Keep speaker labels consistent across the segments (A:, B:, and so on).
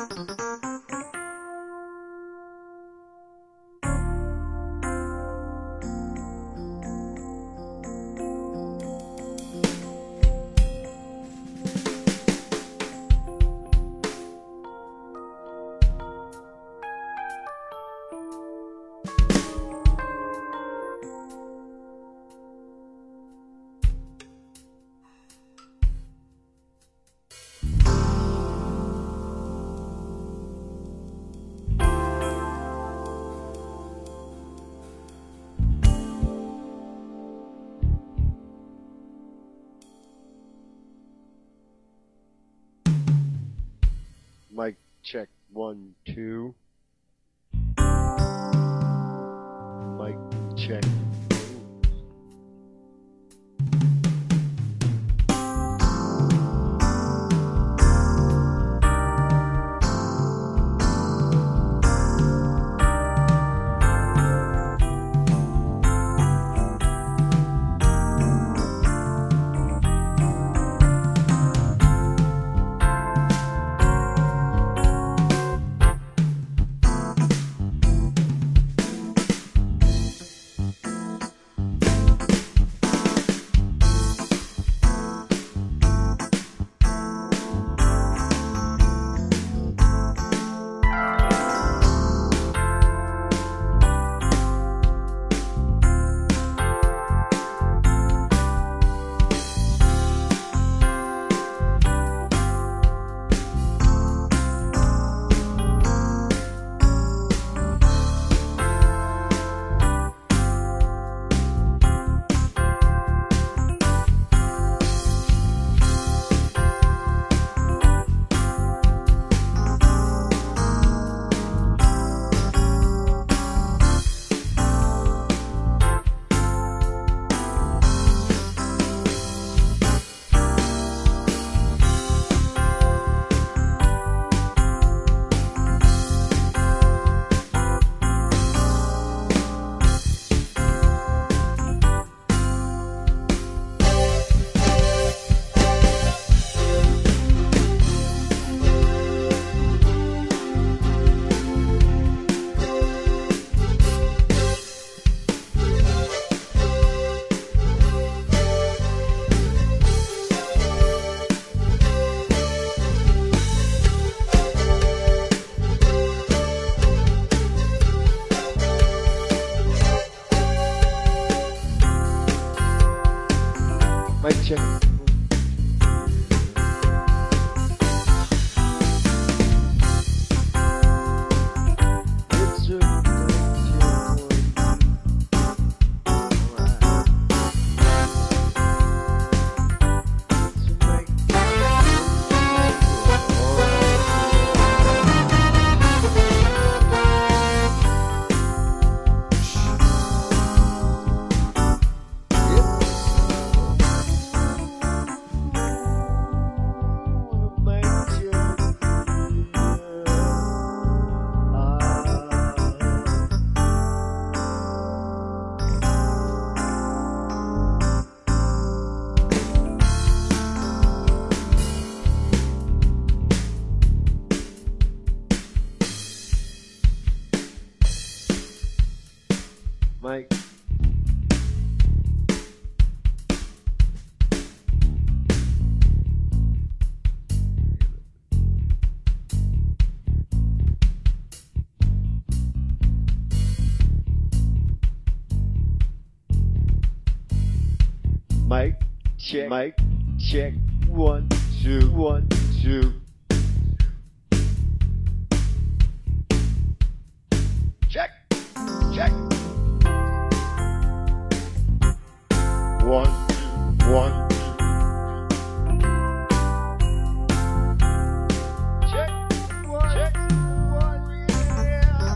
A: Mic check 1, 2. Mic check. Mic check. It's a Mike. Mic check. Mic check. 1, 2, 1, 2. Check. Check. 1, 1. Check. 1, check. 1. Yeah.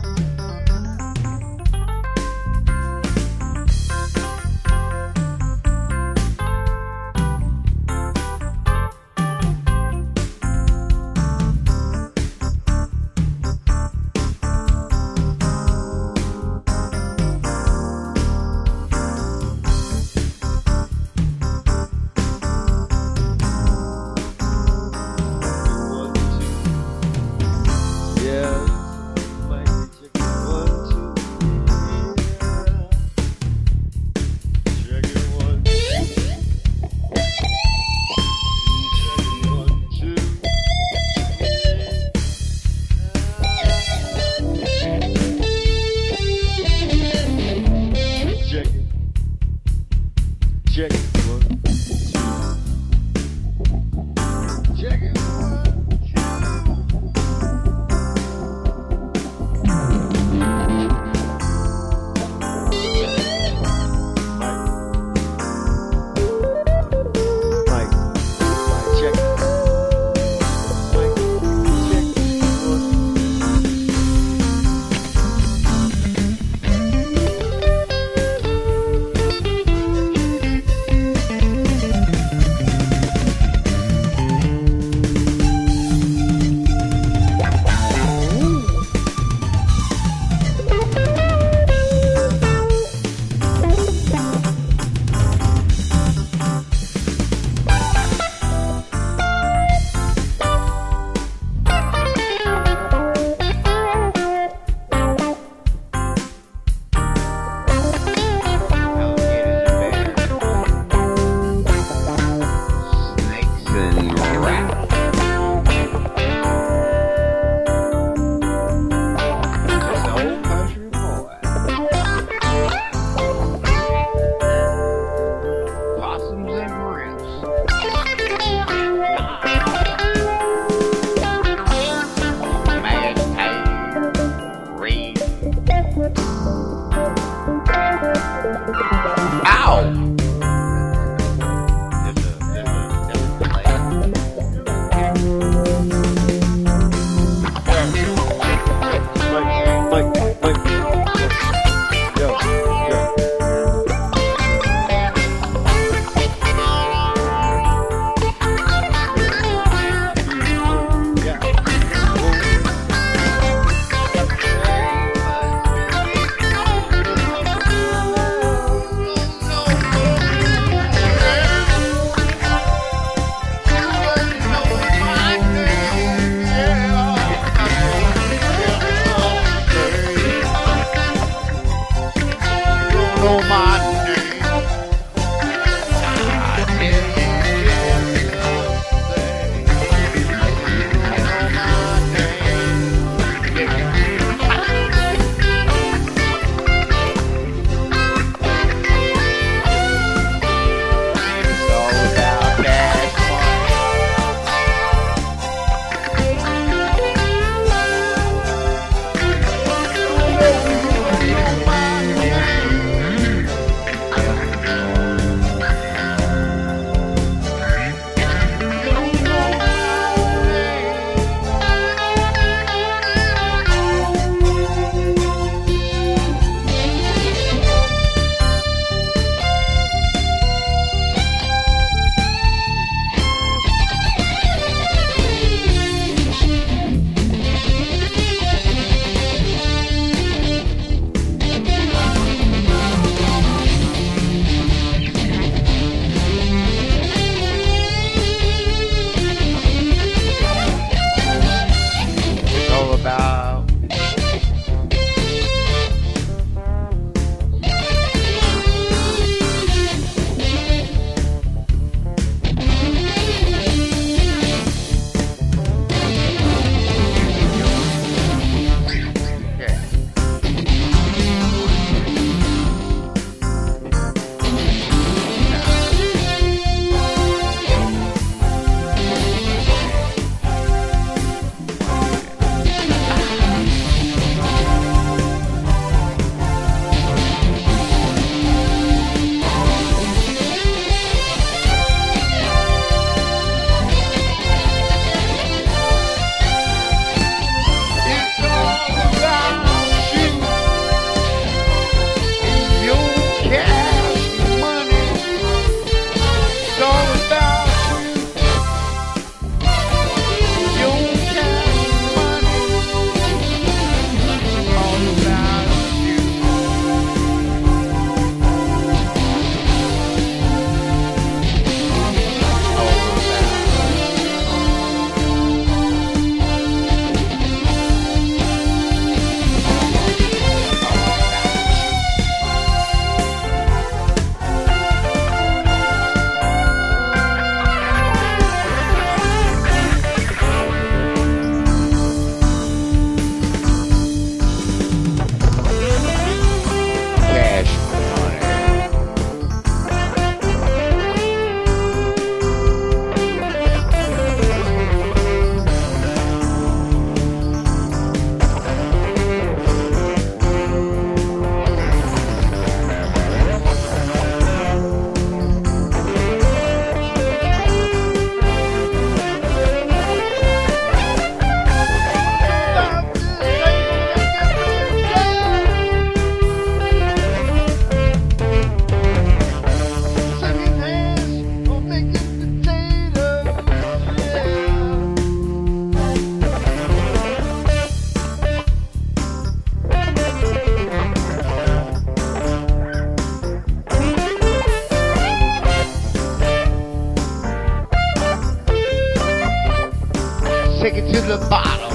A: Take it to the bottom.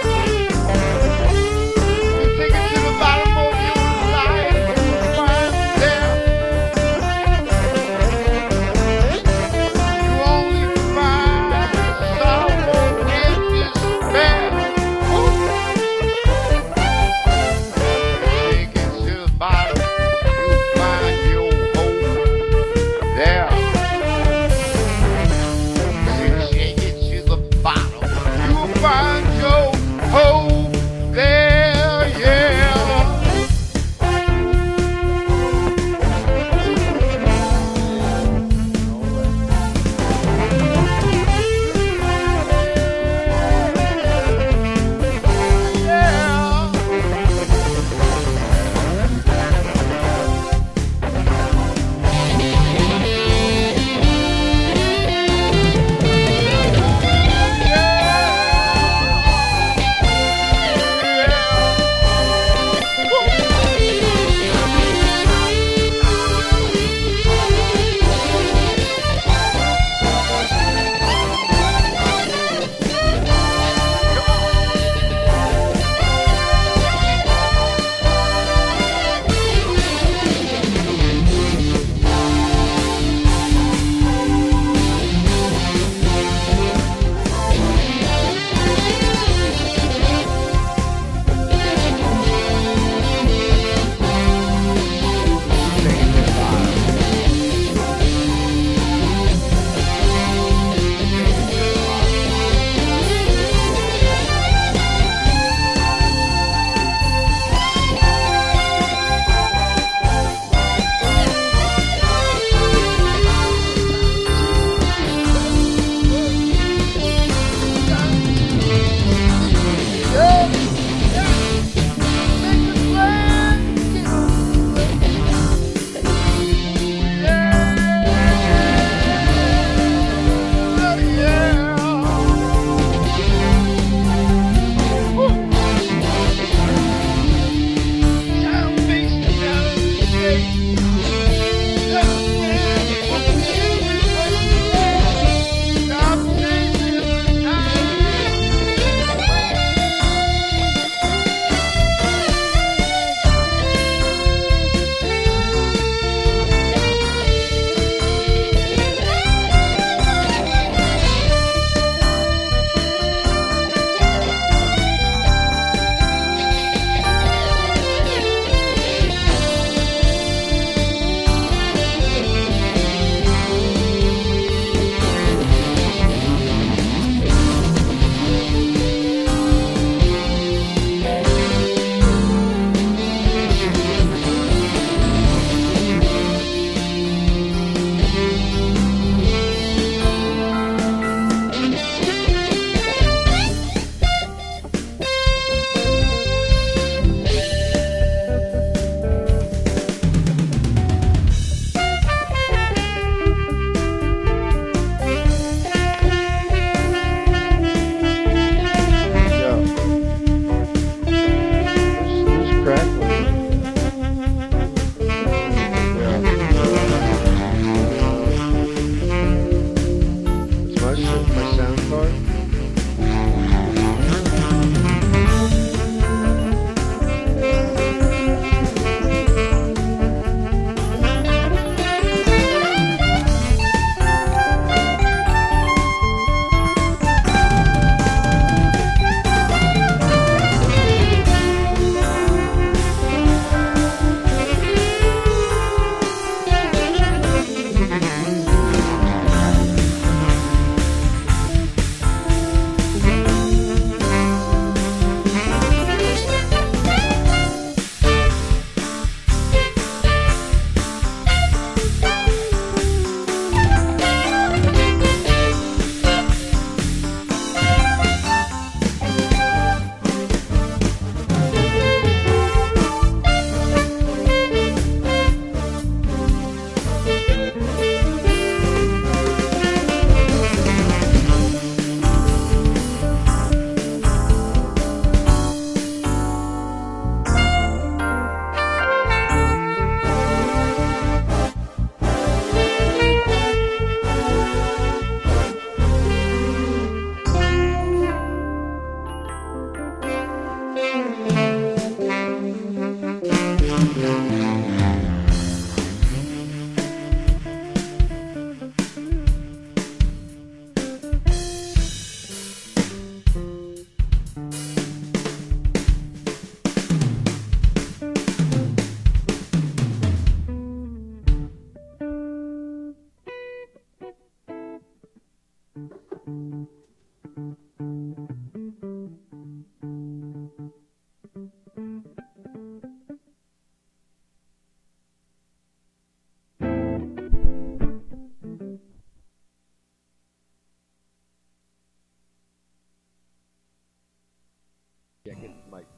A: Take it to the bottom of your life. You'll find there. You only find sorrow and despair. Take it to the bottom. You'll find your hope there. Take it to the bottom. You'll find your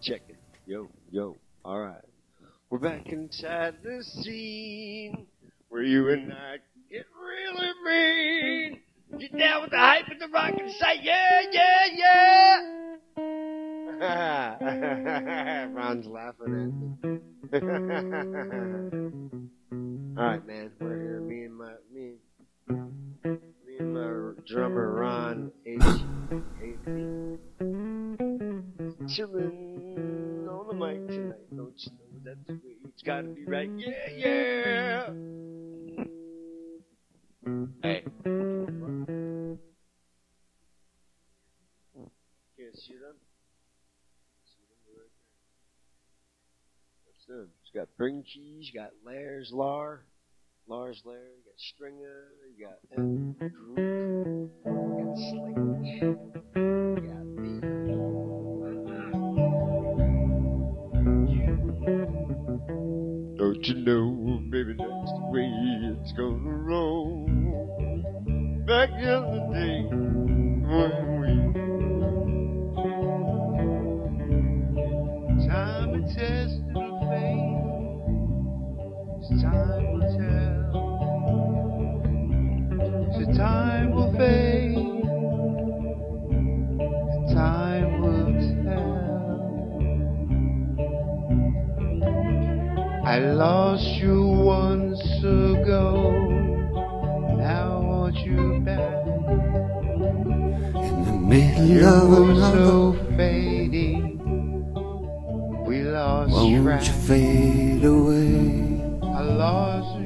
B: Check it. Yo, yo. All right. We're back inside the scene where you and I get really mean. Get down with the hype and the rock and say, yeah, yeah, yeah. Ron's laughing at me. All right, man. We're here. Me and my drummer Ron chilling on the mic tonight. Don't you know that's the way it's gotta be right? Yeah, yeah. Hey. You see them? What's them? It's got Bring Keys, you got Lars Lair, you got Stringer, you got Groove, you got Sling, you got me. Don't you know, baby, that's the way it's gonna roll. Back in the day when time will test the fate. Time will tell. So time will fade. Time will tell. I lost you once ago. Now I want you back.
C: In the middle of another
B: so fading. We lost
C: won't
B: track.
C: you fade away?
B: I lost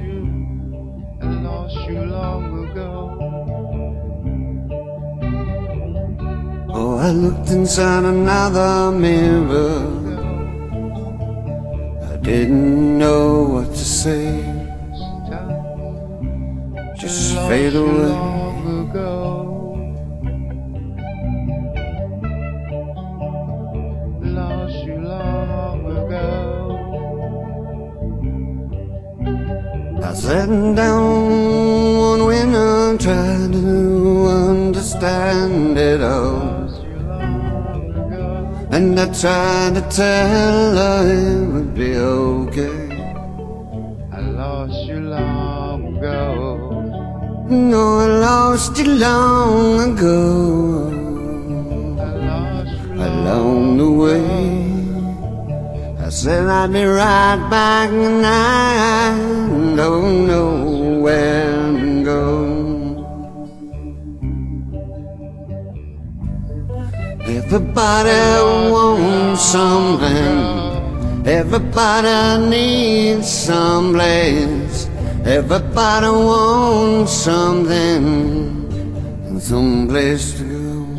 B: you long ago.
C: Oh, I looked inside another mirror. I didn't know what to say. Just fade away.
B: Lost you long ago.
C: I sat down one winter trying to understand it all, and I tried to tell her it would be okay.
B: I lost you long ago.
C: No, I lost you long ago. Along the way, I said I'd be right back, and I don't know where to go. Everybody wants something, everybody needs some place, everybody wants something and some place to go.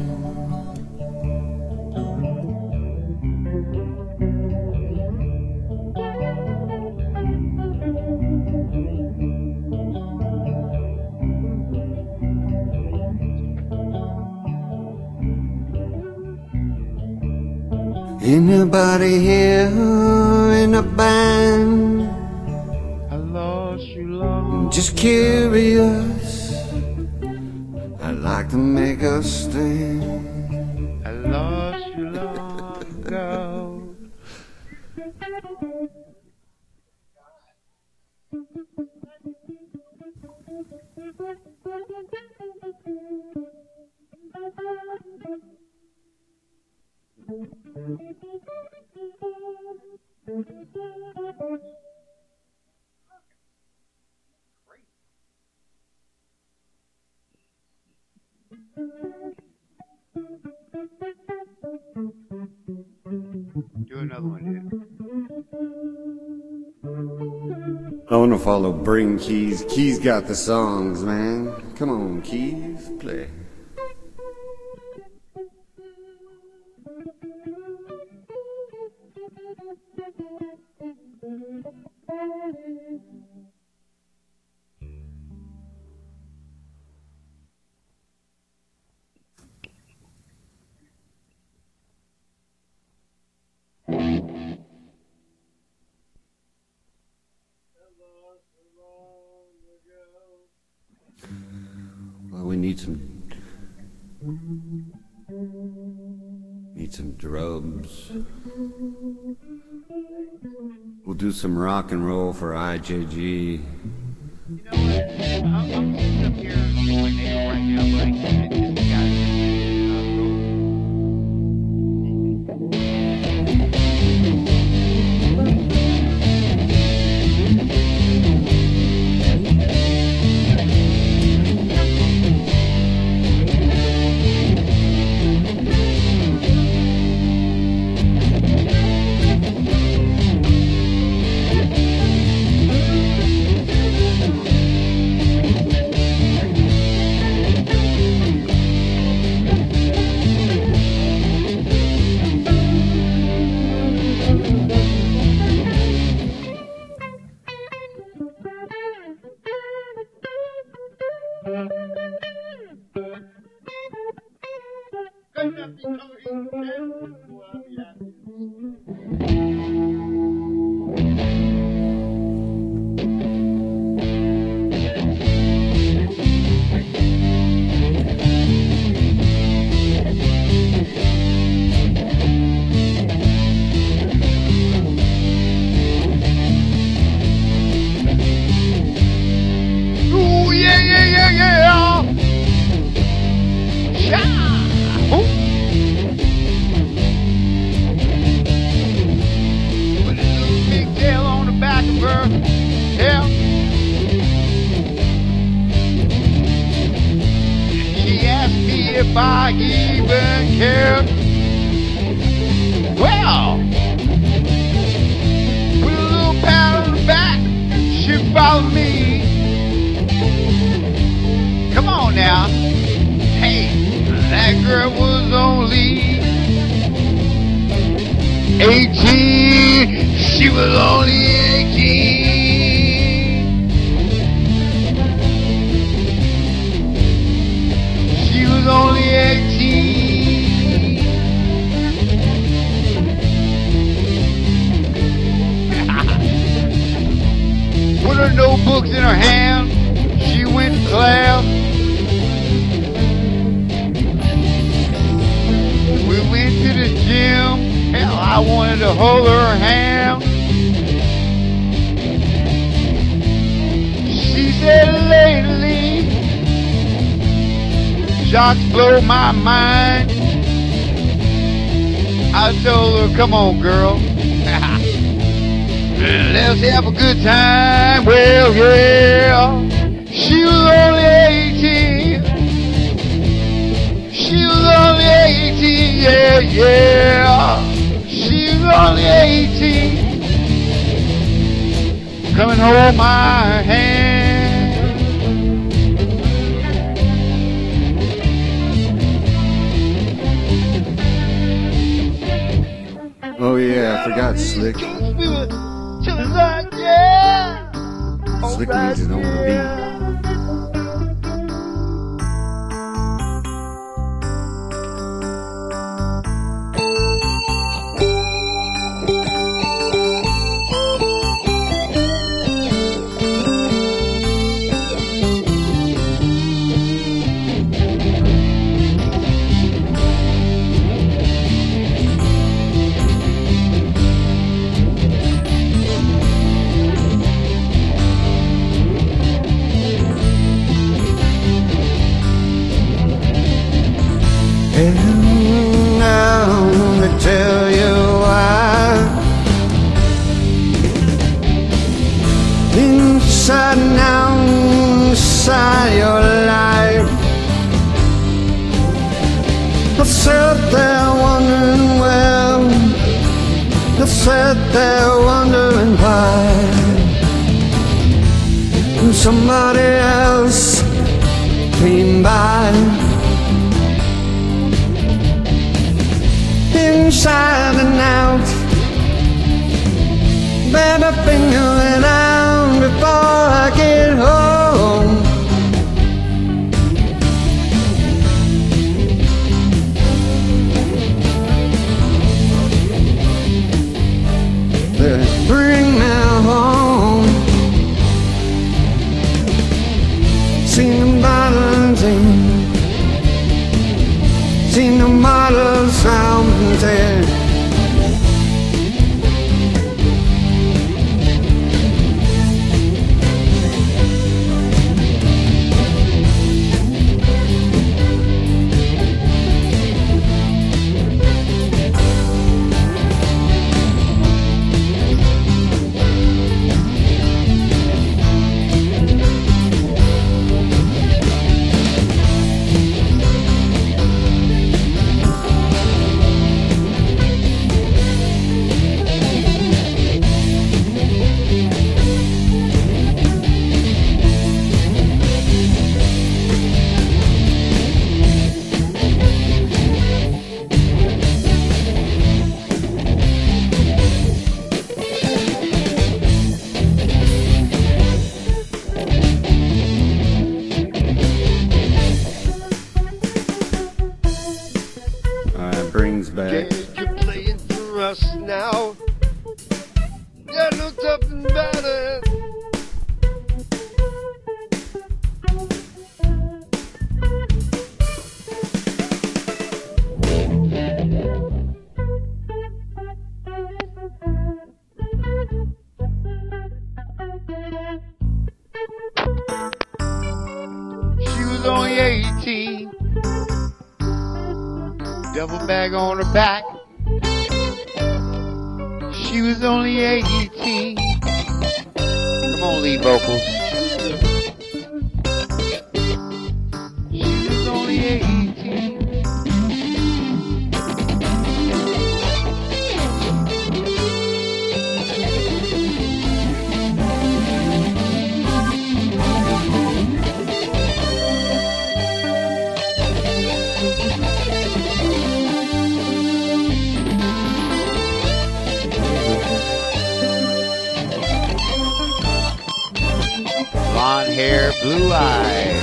C: Anybody here in a band?
B: I lost you long.
C: Just curious, I'd like to make a stand.
B: I lost you long ago. Do another one, dude.
C: I want to follow Bring Keys. Keys got the songs, man. Come on, Keys, play. Well, we need some Need some drums. We'll do some rock and roll for IJG.
A: You know what? I'm sitting up here in my neighbor right now, buddy. And this guy if I even care. Well, with a little pat on the back, she followed me. Come on now. Hey, that girl was only 18. She was only 18. Only 18. With her notebooks in her hand, she went to class. We went to the gym. Hell, I wanted to hold her hand. She said lately, shots blow my mind. I told her, come on, girl. Let's have a good time. Well, yeah. She was only 18. She was only 18. Yeah, yeah. She was only 18. Come and hold my hand.
C: Oh yeah, I forgot Slick. Slick needs it on the beat. And now to tell you why, inside and outside your life, I sat there wondering, well, I sat there wondering why, and somebody else came by. Inside and out, better finger it out before I get home. Bring me home. Seen the bottom, seen the
B: Scared you're playing for us now. Got no something about it.
A: She was only 18. Double bag on her back. She was only 18. Come on, lead vocals. She was only 18. Blonde hair, blue eyes.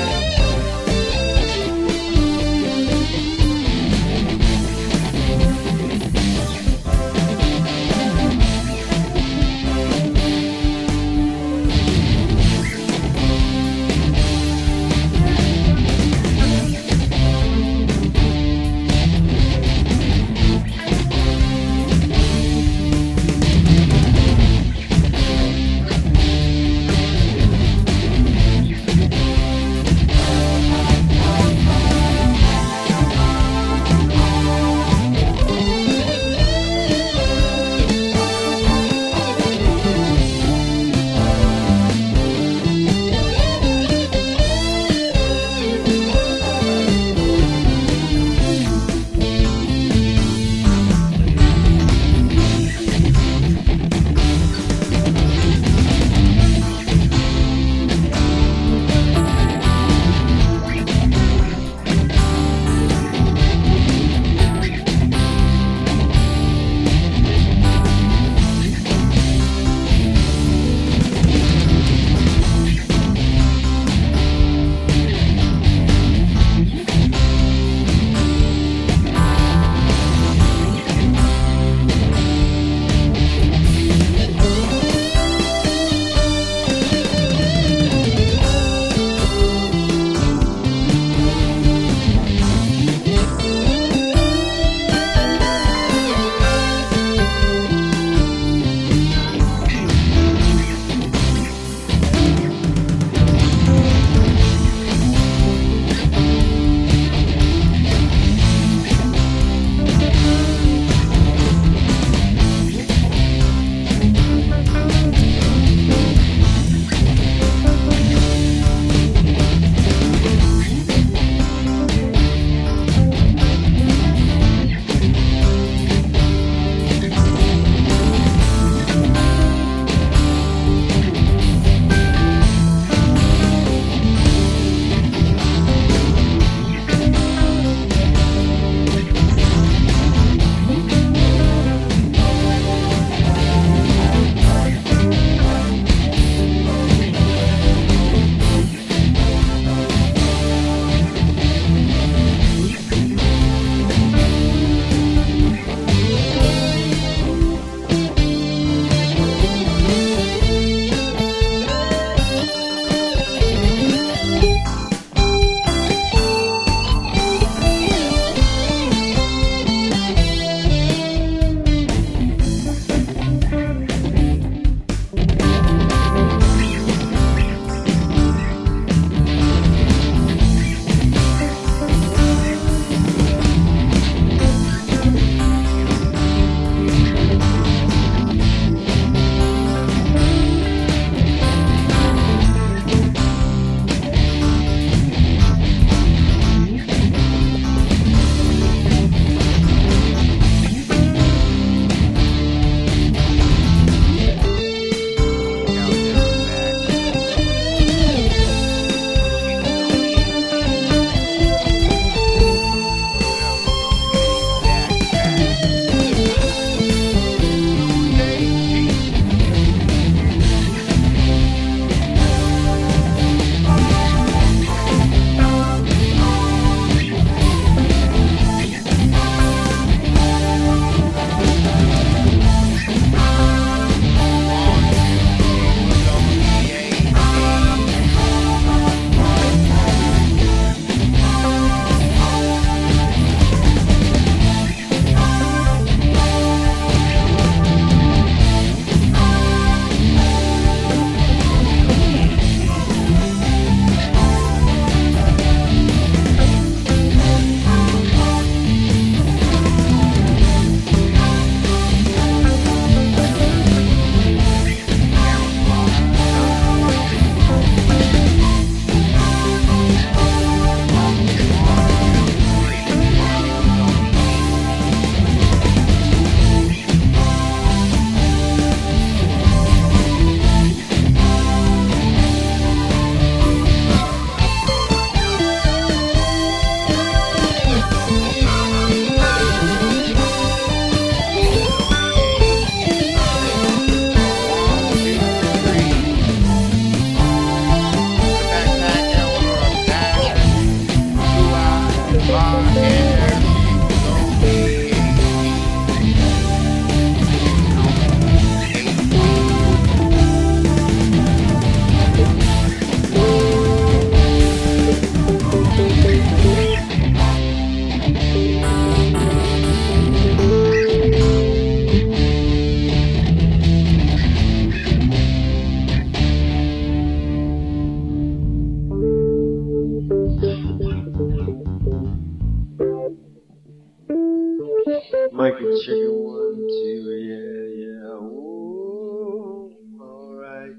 B: Mike and Chicken 1, 2, yeah. Ooh, alright.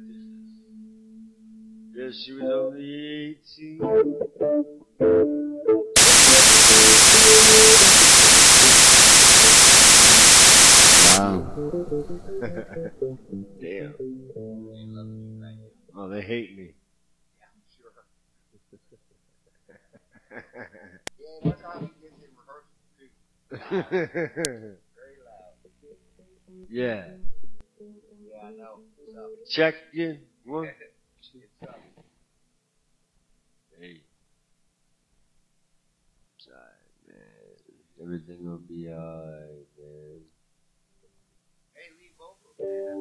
B: Yeah, she was only 18.
C: Wow.
B: Damn. Oh, they hate me. Yeah.
D: Yeah, I know. What's up?
B: Check in. One.
D: It's up.
B: Hey. Sorry, man. Everything will be alright, man.
D: Hey, leave vocal, man.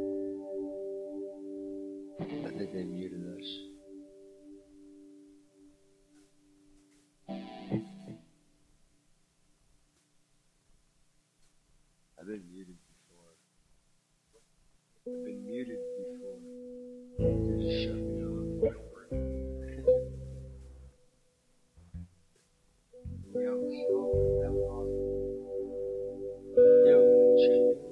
D: That's awesome.
B: I think they muted us. I've been muted before. I've been muted before. They just shut me off.
D: Yo, leave vocal. That was
B: Yo, check it.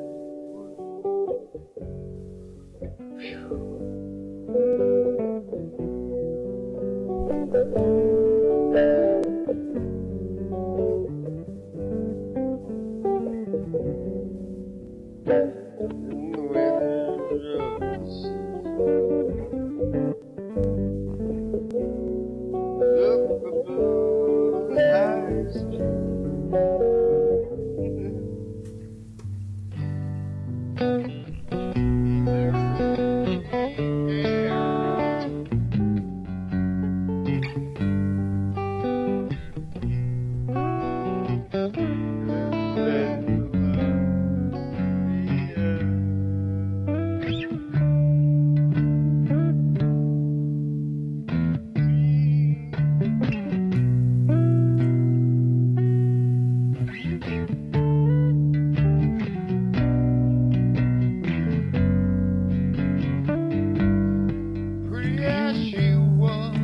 A: Pretty as she was,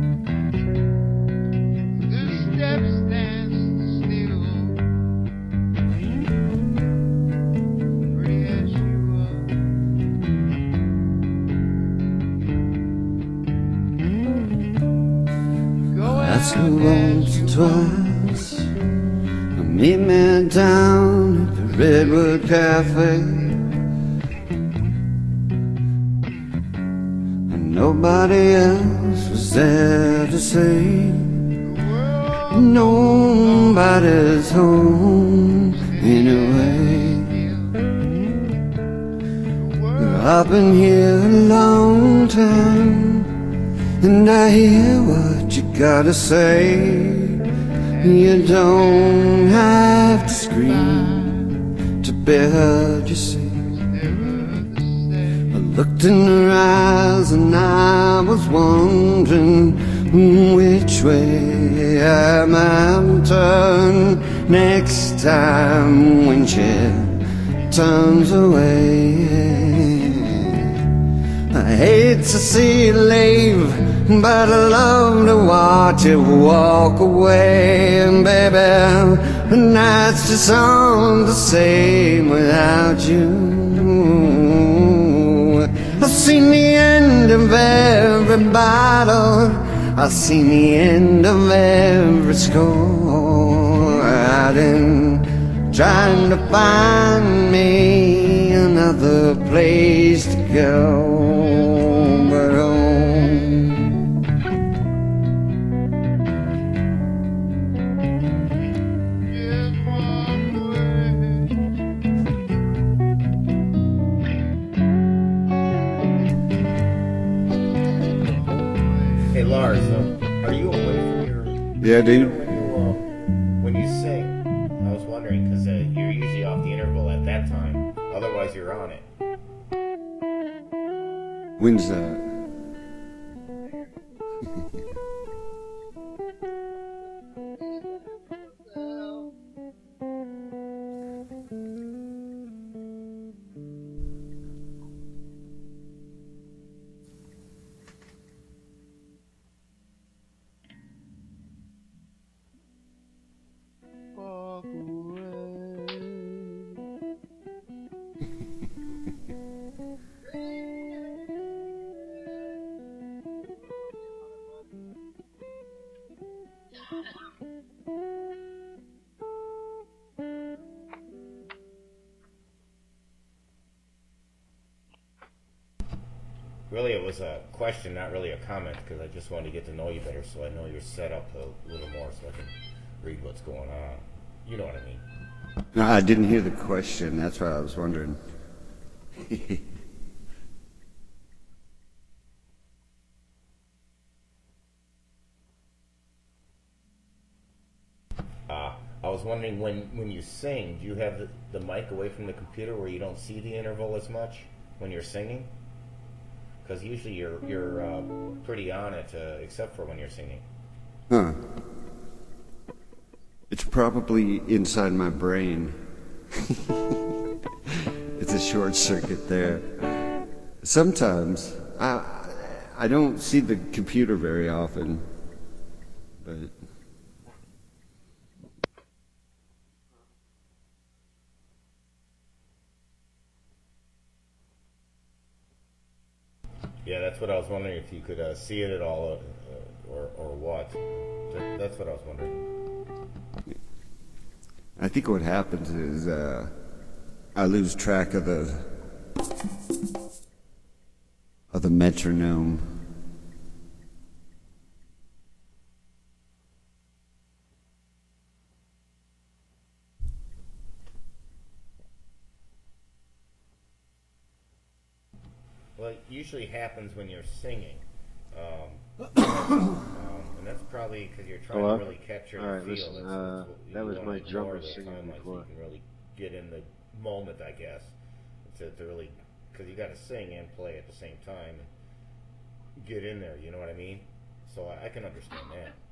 A: the steps stand still. Pretty as she was. Go
C: Ask her
A: out
C: once or
A: as you
C: twice. Meet me down at the Redwood Cafe. And nobody else was there to say nobody's home anyway. I've been here a long time, and I hear what you gotta say. You don't have to scream to be heard, you see. I looked in her eyes and I was wondering which way I might turn next time when she turns away. I hate to see you leave, but I love to watch you walk away. And baby, the night's just on the same without you. I've seen the end of every battle, I've seen the end of every score. I've been trying to find me another place to go, but
A: just one way.
D: Hey, Lars, are you away from your...
C: yeah, dude.
D: When you sing, I was wondering, because you're usually off the interval at that time. Otherwise, you're on it.
C: When's that?
A: Walk away.
D: Really, it was a question, not really a comment, because I just wanted to get to know you better, so I know your setup a little more, so I can read what's going on. You know what I mean?
C: No, I didn't hear the question. That's why I was wondering.
D: I was wondering when you sing, do you have the mic away from the computer where you don't see the interval as much when you're singing? Because usually you're pretty on it, except for when you're singing.
C: Huh. It's probably inside my brain. It's a short circuit there. Sometimes I don't see the computer very often, but
D: Yeah, that's what I was wondering, if you could see it at all, or what. That's what I was wondering.
C: I think what happens is I lose track of the metronome.
D: Well, it usually happens when you're singing. And that's probably because you're trying
B: Hello?
D: to really capture the
B: Alright,
D: feel.
B: listen,
D: That's what
B: that
D: you
B: was
D: wanna
B: my
D: ignore
B: drummer
D: the
B: singing
D: timelines, so
B: before.
D: you can really get in the moment, I guess, to really, because you got to sing and play at the same time and get in there. You know what I mean? So I can understand that.